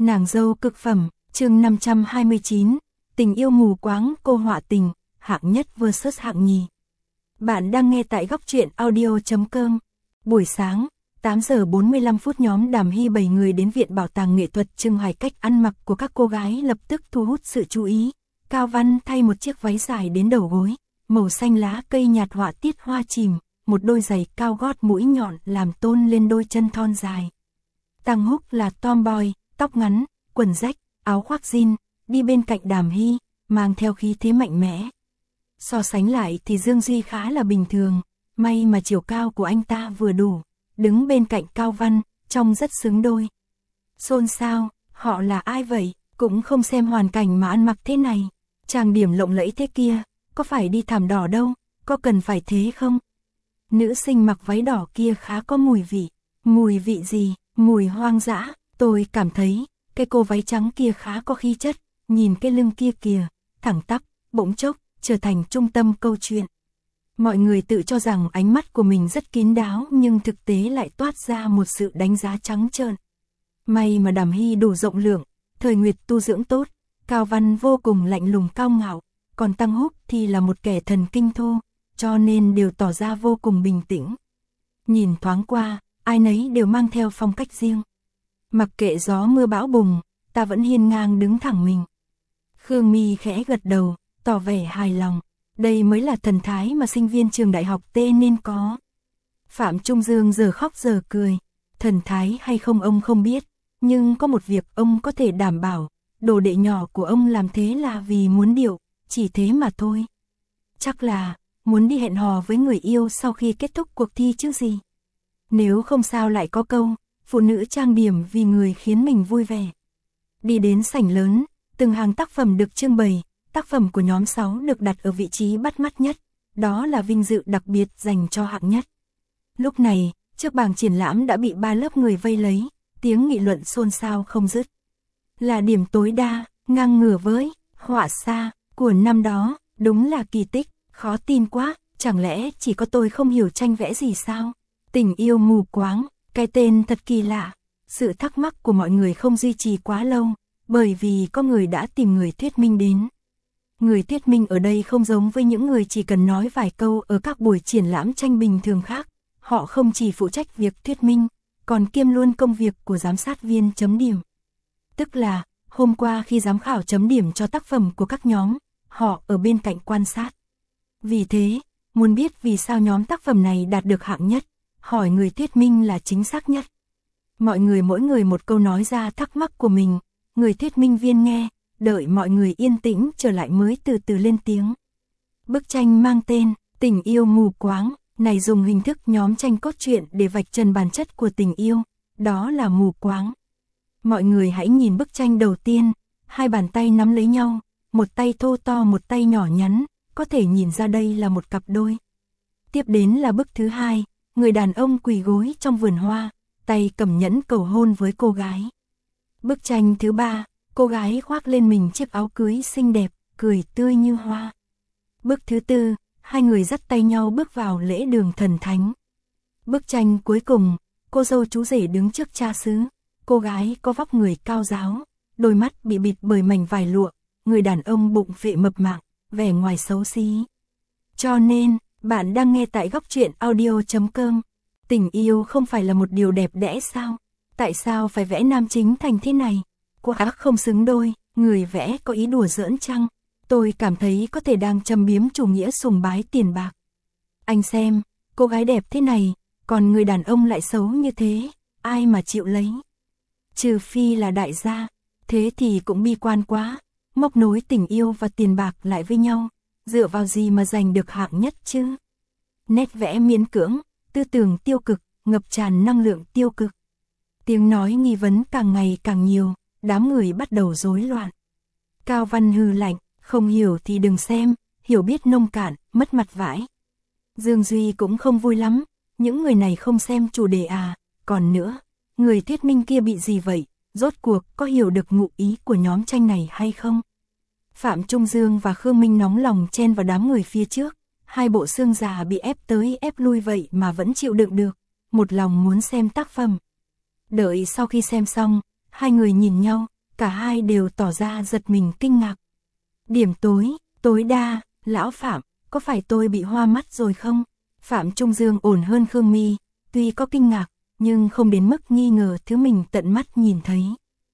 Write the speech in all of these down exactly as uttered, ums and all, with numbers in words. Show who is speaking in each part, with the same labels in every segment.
Speaker 1: Nàng dâu cực phẩm, chương năm trăm hai mươi chín, tình yêu mù quáng cô họa tình, hạng nhất versus hạng nhì. Bạn đang nghe tại góc truyện audio chấm com. Buổi sáng, tám giờ bốn mươi lăm phút nhóm Đàm Hy bảy người đến Viện Bảo tàng Nghệ thuật trưng bày cách ăn mặc của các cô gái lập tức thu hút sự chú ý. Cao Văn thay một chiếc váy dài đến đầu gối, màu xanh lá cây nhạt họa tiết hoa chìm, một đôi giày cao gót mũi nhọn làm tôn lên đôi chân thon dài. Tăng Húc là tomboy, tóc ngắn, quần rách, áo khoác jean, đi bên cạnh Đàm Hy, mang theo khí thế mạnh mẽ. So sánh lại thì Dương Duy khá là bình thường, may mà chiều cao của anh ta vừa đủ, đứng bên cạnh Cao Văn, trông rất xứng đôi. Xôn xao, họ là ai vậy, cũng không xem hoàn cảnh mà ăn mặc thế này, trang điểm lộng lẫy thế kia, có phải đi thảm đỏ đâu, có cần phải thế không? Nữ sinh mặc váy đỏ kia khá có mùi vị, mùi vị gì, mùi hoang dã, tôi cảm thấy, cái cô váy trắng kia khá có khí chất, nhìn cái lưng kia kìa, thẳng tắp, bỗng chốc, trở thành trung tâm câu chuyện. Mọi người tự cho rằng ánh mắt của mình rất kín đáo nhưng thực tế lại toát ra một sự đánh giá trắng trợn. May mà Đàm Hy đủ rộng lượng, thời nguyệt tu dưỡng tốt, Cao Văn vô cùng lạnh lùng cao ngạo, còn Tăng Húc thì là một kẻ thần kinh thô, cho nên đều tỏ ra vô cùng bình tĩnh. Nhìn thoáng qua, ai nấy đều mang theo phong cách riêng. Mặc kệ gió mưa bão bùng, ta vẫn hiên ngang đứng thẳng mình. Khương My khẽ gật đầu, tỏ vẻ hài lòng. Đây mới là thần thái mà sinh viên trường đại học T nên có. Phạm Trung Dương giờ khóc giờ cười. Thần thái hay không ông không biết, nhưng có một việc ông có thể đảm bảo, đồ đệ nhỏ của ông làm thế là vì muốn điệu, chỉ thế mà thôi. Chắc là muốn đi hẹn hò với người yêu sau khi kết thúc cuộc thi chứ gì. Nếu không sao lại có câu, phụ nữ trang điểm vì người khiến mình vui vẻ. Đi đến sảnh lớn, từng hàng tác phẩm được trưng bày, tác phẩm của nhóm sáu được đặt ở vị trí bắt mắt nhất, đó là vinh dự đặc biệt dành cho hạng nhất. Lúc này, trước bảng triển lãm đã bị ba lớp người vây lấy, tiếng nghị luận xôn xao không dứt. Là điểm tối đa, ngang ngửa với họa xa của năm đó, đúng là kỳ tích, khó tin quá, chẳng lẽ chỉ có tôi không hiểu tranh vẽ gì sao? Tình yêu mù quáng, cái tên thật kỳ lạ. Sự thắc mắc của mọi người không duy trì quá lâu, bởi vì có người đã tìm người thuyết minh đến. Người thuyết minh ở đây không giống với những người chỉ cần nói vài câu ở các buổi triển lãm tranh bình thường khác. Họ không chỉ phụ trách việc thuyết minh, còn kiêm luôn công việc của giám sát viên chấm điểm. Tức là, hôm qua khi giám khảo chấm điểm cho tác phẩm của các nhóm, họ ở bên cạnh quan sát. Vì thế, muốn biết vì sao nhóm tác phẩm này đạt được hạng nhất, hỏi người thuyết minh là chính xác nhất. Mọi người mỗi người một câu nói ra thắc mắc của mình, người thuyết minh viên nghe, đợi mọi người yên tĩnh trở lại mới từ từ lên tiếng. Bức tranh mang tên Tình yêu mù quáng, này dùng hình thức nhóm tranh cốt truyện để vạch trần bản chất của tình yêu, đó là mù quáng. Mọi người hãy nhìn bức tranh đầu tiên, hai bàn tay nắm lấy nhau, một tay thô to một tay nhỏ nhắn, có thể nhìn ra đây là một cặp đôi. Tiếp đến là bức thứ hai, người đàn ông quỳ gối trong vườn hoa, tay cầm nhẫn cầu hôn với cô gái. Bức tranh thứ ba, cô gái khoác lên mình chiếc áo cưới xinh đẹp, cười tươi như hoa. Bức thứ tư, hai người dắt tay nhau bước vào lễ đường thần thánh. Bức tranh cuối cùng, cô dâu chú rể đứng trước cha xứ, cô gái có vóc người cao ráo, đôi mắt bị bịt bởi mảnh vải lụa, người đàn ông bụng phệ mập mạp, vẻ ngoài xấu xí. Cho nên, bạn đang nghe tại góc truyện audio chấm com. Tình yêu không phải là một điều đẹp đẽ sao? Tại sao phải vẽ nam chính thành thế này? Quá không xứng đôi, người vẽ có ý đùa giỡn chăng? Tôi cảm thấy có thể đang châm biếm chủ nghĩa sùng bái tiền bạc. Anh xem, cô gái đẹp thế này, còn người đàn ông lại xấu như thế, ai mà chịu lấy? Trừ phi là đại gia, thế thì cũng bi quan quá, móc nối tình yêu và tiền bạc lại với nhau, dựa vào gì mà giành được hạng nhất chứ? Nét vẽ miễn cưỡng, tư tưởng tiêu cực, ngập tràn năng lượng tiêu cực. Tiếng nói nghi vấn càng ngày càng nhiều, đám người bắt đầu rối loạn. Cao Văn hừ lạnh, không hiểu thì đừng xem, hiểu biết nông cạn, mất mặt vãi. Dương Duy cũng không vui lắm, những người này không xem chủ đề à, còn nữa, người thuyết minh kia bị gì vậy, rốt cuộc có hiểu được ngụ ý của nhóm tranh này hay không? Phạm Trung Dương và Khương Minh nóng lòng chen vào đám người phía trước, hai bộ xương già bị ép tới ép lui vậy mà vẫn chịu đựng được, một lòng muốn xem tác phẩm. Đợi sau khi xem xong, Hai người nhìn nhau, cả hai đều tỏ ra giật mình kinh ngạc. Điểm tối, tối đa, lão Phạm, có phải tôi bị hoa mắt rồi không? Phạm Trung Dương ổn hơn Khương My, tuy có kinh ngạc, nhưng không đến mức nghi ngờ thứ mình tận mắt nhìn thấy.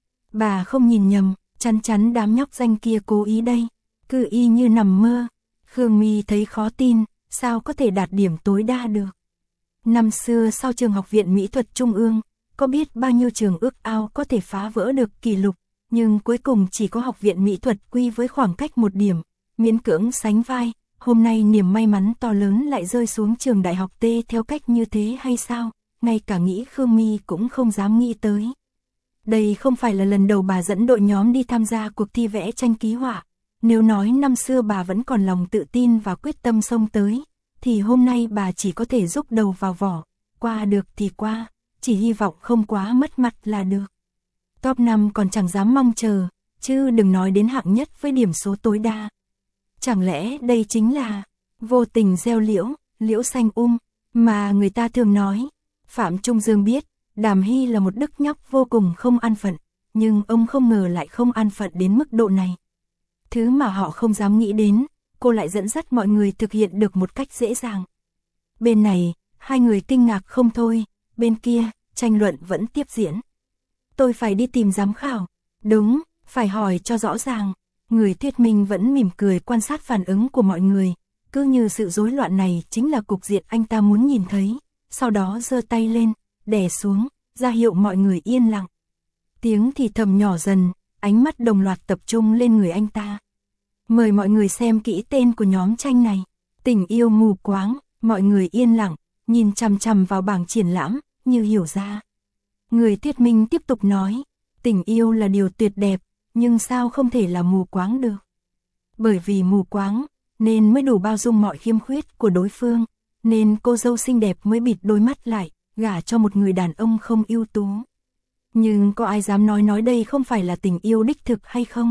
Speaker 1: Bà không nhìn nhầm, chắn chắn đám nhóc danh kia cố ý đây, cứ y như nằm mơ. Khương My thấy khó tin, sao có thể đạt điểm tối đa được. Năm xưa sau trường học viện mỹ thuật Trung ương, có biết bao nhiêu trường ước ao có thể phá vỡ được kỷ lục, nhưng cuối cùng chỉ có học viện mỹ thuật quy với khoảng cách một điểm, miễn cưỡng sánh vai. Hôm nay niềm may mắn to lớn lại rơi xuống trường đại học T theo cách như thế hay sao? Ngay cả nghĩ Khương My cũng không dám nghĩ tới. Đây không phải là lần đầu bà dẫn đội nhóm đi tham gia cuộc thi vẽ tranh ký họa. Nếu nói năm xưa bà vẫn còn lòng tự tin và quyết tâm xông tới, thì hôm nay bà chỉ có thể rúc đầu vào vỏ. Qua được thì qua, chỉ hy vọng không quá mất mặt là được. Top năm còn chẳng dám mong chờ, chứ đừng nói đến hạng nhất với điểm số tối đa. Chẳng lẽ đây chính là vô tình gieo liễu, liễu xanh um, mà người ta thường nói. Phạm Trung Dương biết, Đàm Hy là một đức nhóc vô cùng không an phận, nhưng ông không ngờ lại không an phận đến mức độ này. Thứ mà họ không dám nghĩ đến, cô lại dẫn dắt mọi người thực hiện được một cách dễ dàng. Bên này, hai người kinh ngạc không thôi, bên kia, tranh luận vẫn tiếp diễn. Tôi phải đi tìm giám khảo. Đúng, phải hỏi cho rõ ràng. Người thuyết minh vẫn mỉm cười quan sát phản ứng của mọi người, cứ như sự rối loạn này chính là cục diện anh ta muốn nhìn thấy, sau đó giơ tay lên, đè xuống, ra hiệu mọi người yên lặng. Tiếng thì thầm nhỏ dần, ánh mắt đồng loạt tập trung lên người anh ta. Mời mọi người xem kỹ tên của nhóm tranh này, Tình yêu mù quáng. Mọi người yên lặng, nhìn chằm chằm vào bảng triển lãm, như hiểu ra. Người thuyết minh tiếp tục nói, tình yêu là điều tuyệt đẹp, nhưng sao không thể là mù quáng được? Bởi vì mù quáng, nên mới đủ bao dung mọi khiếm khuyết của đối phương, nên cô dâu xinh đẹp mới bịt đôi mắt lại, gả cho một người đàn ông không ưu tú. Nhưng có ai dám nói nói đây không phải là tình yêu đích thực hay không?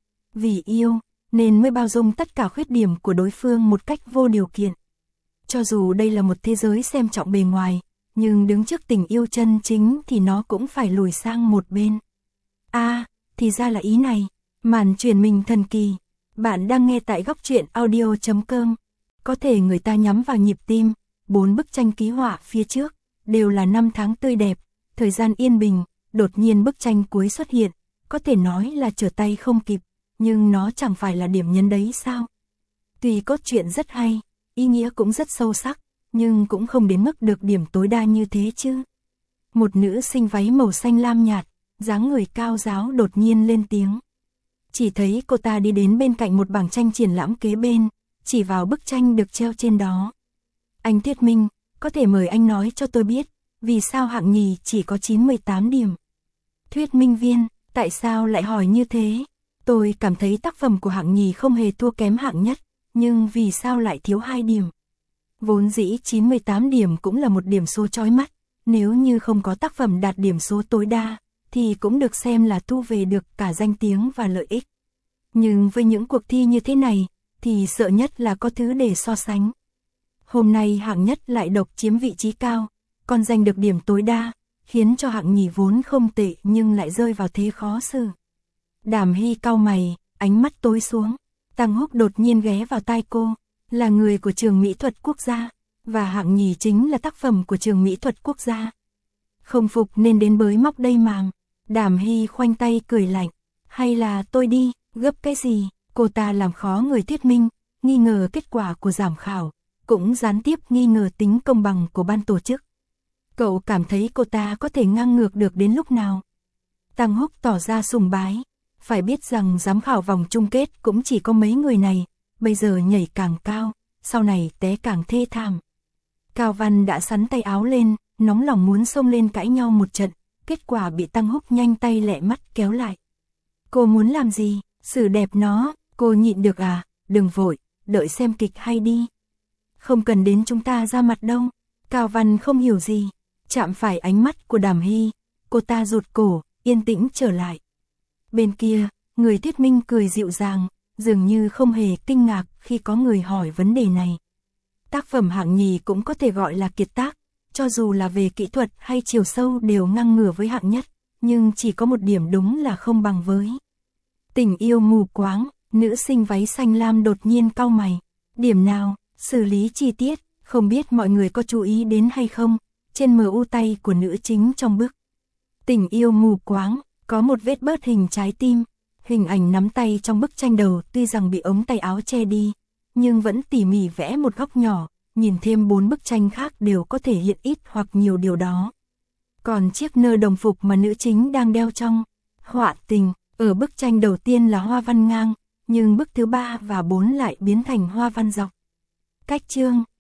Speaker 1: Vì yêu, nên mới bao dung tất cả khuyết điểm của đối phương một cách vô điều kiện. Cho dù đây là một thế giới xem trọng bề ngoài, nhưng đứng trước tình yêu chân chính thì nó cũng phải lùi sang một bên. À, thì ra là ý này. Màn truyền mình thần kỳ. Bạn đang nghe tại góc truyện audio chấm com. Có thể người ta nhắm vào nhịp tim. Bốn bức tranh ký họa phía trước đều là năm tháng tươi đẹp, thời gian yên bình. Đột nhiên bức tranh cuối xuất hiện, có thể nói là trở tay không kịp, nhưng nó chẳng phải là điểm nhấn đấy sao? Tuy cốt truyện rất hay, ý nghĩa cũng rất sâu sắc, nhưng cũng không đến mức được điểm tối đa như thế chứ. Một nữ sinh váy màu xanh lam nhạt, dáng người cao ráo đột nhiên lên tiếng. Chỉ thấy cô ta đi đến bên cạnh một bảng tranh triển lãm kế bên, chỉ vào bức tranh được treo trên đó. Anh thuyết minh, có thể mời anh nói cho tôi biết, vì sao hạng nhì chỉ có chín mươi tám điểm? Thuyết minh viên, tại sao lại hỏi như thế? Tôi cảm thấy tác phẩm của hạng nhì không hề thua kém hạng nhất, nhưng vì sao lại thiếu hai điểm? Vốn dĩ chín mươi tám điểm cũng là một điểm số chói mắt, nếu như không có tác phẩm đạt điểm số tối đa, thì cũng được xem là thu về được cả danh tiếng và lợi ích. Nhưng với những cuộc thi như thế này, thì sợ nhất là có thứ để so sánh. Hôm nay hạng nhất lại độc chiếm vị trí cao, còn giành được điểm tối đa, khiến cho hạng nhì vốn không tệ nhưng lại rơi vào thế khó xử. Đàm Hy cau mày, ánh mắt tối xuống. Tăng Húc đột nhiên ghé vào tai cô, là người của trường mỹ thuật quốc gia, và hạng nhì chính là tác phẩm của trường mỹ thuật quốc gia. Không phục nên đến bới móc đây màng. Đàm Hy khoanh tay cười lạnh, hay là tôi đi, gấp cái gì? Cô ta làm khó người thuyết minh, nghi ngờ kết quả của giám khảo, cũng gián tiếp nghi ngờ tính công bằng của ban tổ chức. Cậu cảm thấy cô ta có thể ngang ngược được đến lúc nào? Tăng Húc tỏ ra sùng bái, phải biết rằng giám khảo vòng chung kết cũng chỉ có mấy người này, bây giờ nhảy càng cao, sau này té càng thê thảm. Cao Văn đã sắn tay áo lên, nóng lòng muốn xông lên cãi nhau một trận, kết quả bị Tăng Húc nhanh tay lẹ mắt kéo lại. Cô muốn làm gì? Xử đẹp nó, cô nhịn được à? Đừng vội, đợi xem kịch hay đi. Không cần đến chúng ta ra mặt đâu. Cao Văn không hiểu gì, chạm phải ánh mắt của Đàm Hy, cô ta rụt cổ, yên tĩnh trở lại. Bên kia, người thuyết minh cười dịu dàng, dường như không hề kinh ngạc khi có người hỏi vấn đề này. Tác phẩm hạng nhì cũng có thể gọi là kiệt tác, cho dù là về kỹ thuật hay chiều sâu đều ngang ngửa với hạng nhất, nhưng chỉ có một điểm đúng là không bằng với Tình yêu mù quáng. Nữ sinh váy xanh lam đột nhiên cau mày. Điểm nào? Xử lý chi tiết, không biết mọi người có chú ý đến hay không, trên mờ u tay của nữ chính trong bức Tình yêu mù quáng, có một vết bớt hình trái tim. Hình ảnh nắm tay trong bức tranh đầu tuy rằng bị ống tay áo che đi, nhưng vẫn tỉ mỉ vẽ một góc nhỏ, nhìn thêm bốn bức tranh khác đều có thể hiện ít hoặc nhiều điều đó. Còn chiếc nơ đồng phục mà nữ chính đang đeo trong họa tình, ở bức tranh đầu tiên là hoa văn ngang, nhưng bức thứ ba và bốn lại biến thành hoa văn dọc. Cách chương